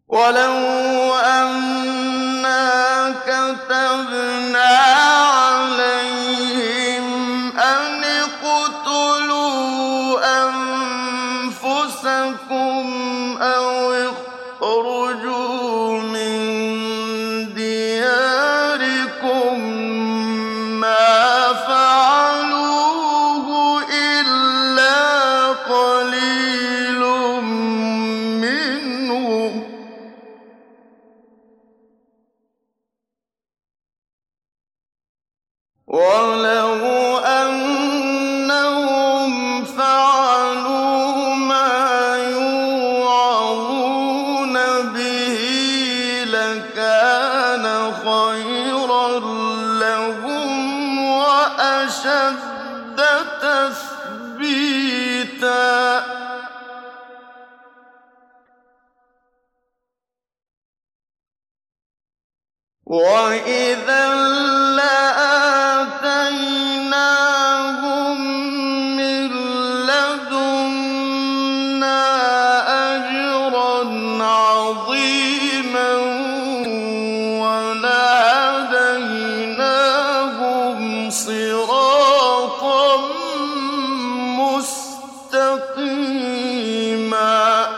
وَلَوْ أَنَّا كَتَبْنَا عَلَيْهِمْ أَنِ اقْتُلُوا أَنفُسَكُمْ أَوِ اخْرُجُوا مِن دِيَارِكُم مَّا فَعَلُوهُ إِلَّا قَلِيلٌ مِّنْهُمْ ۖ وَلَوْ أَنَّهُمْ فَعَلُوا مَا يُوعَظُونَ بِهِ لَكَانَ خَيْرًا لَّهُمْ وَأَشَدَّ تَثْبِيتًا ۗ وَإِذًا لَّآتَيْنَاهُم مِّن لَّدُنَّا أَجْرًا عَظِيمًا وَلَهَدَيْنَاهُمْ صِرَاطًا مُّسْتَقِيمًا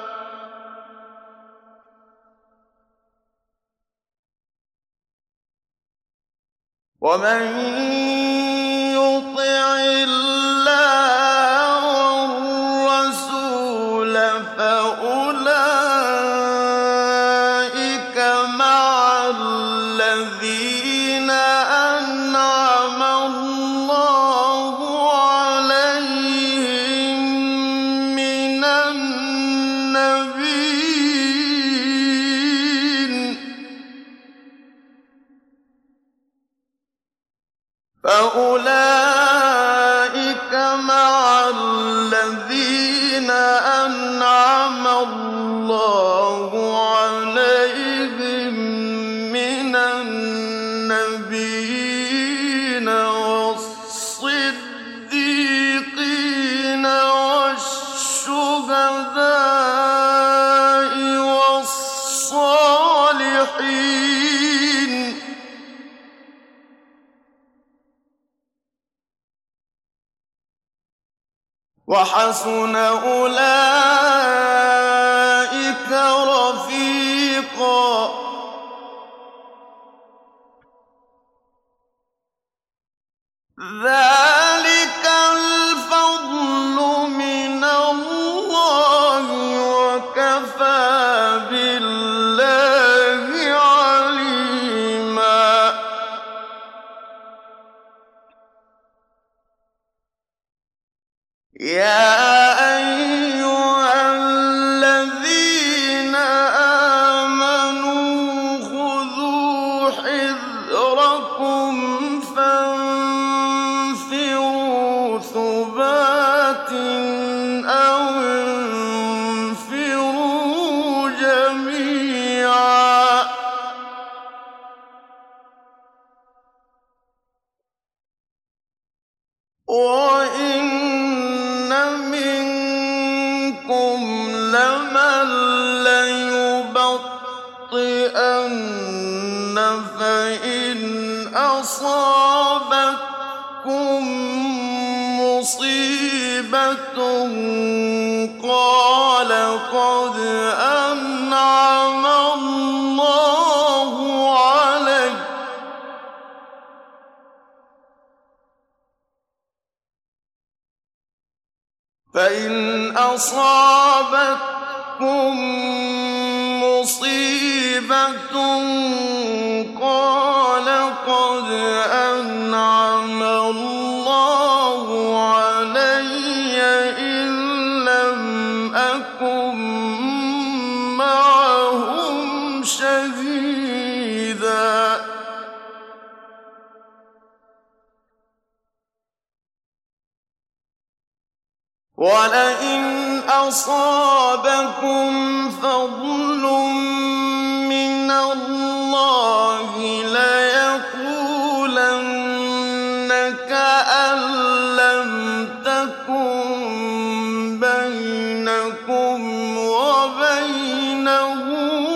وَمَن يُطِعِ اللَّهَ وَالرَّسُولَ فَأُولَٰئِكَ مَعَ الَّذِينَ أَنْعَمَ اللَّهُ عَلَيْهِم مِّنَ النَّبِيِّينَ وَالصِّدِّيقِينَ وَالشُّهَدَاءِ وَالصَّالِحِينَ ۚ وَحَسُنَ أُولَٰئِكَ رَفِيقًا. ذَٰلِكَ الْفَضْلُ مِنَ اللَّهِ ۚ وَكَفَىٰ بِاللَّهِ عَلِيمًا. يَا أَيُّهَا الَّذِينَ آمَنُوا خُذُوا حِذْرَكُمْ فَانفِرُوا ثُبَاتٍ أَوِ انفِرُوا جَمِيعًا وَإِنَّ مِنكُمْ لَمَن لَّيُبَطِّئَنَّ فَإِنْ أَصَابَتْكُم مُّصِيبَةٌ قَالَ قَدْ أَنْعَمَ اللَّهُ عَلَيَّ ۖ فَإِنْ أَصَابَتْكُم مُّصِيبَةٌ قَالَ قَدْ أَنْعَمَ اللَّهُ عَلَيَّ إِذْ لَمْ أَكُن مَّعَهُمْ شَهِيدًا. وَلَئِنْ أَصَابَكُمْ فَضْلٌ مِّنَ اللَّهِ لَيَقُولَنَّ كَأَن لَّمْ تَكُن بَيْنَكُمْ وَبَيْنَهُ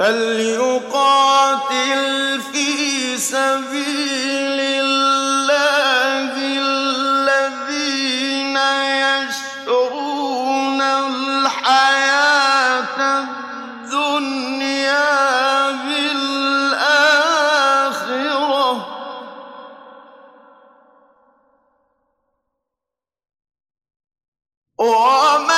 فَلْيُقَاتِلْ فِي سَبِيلِ اللَّهِ الَّذِينَ يَشْرُونَ الْحَيَاةَ الدُّنْيَا بِالْآخِرَةِ ۚ وَمَن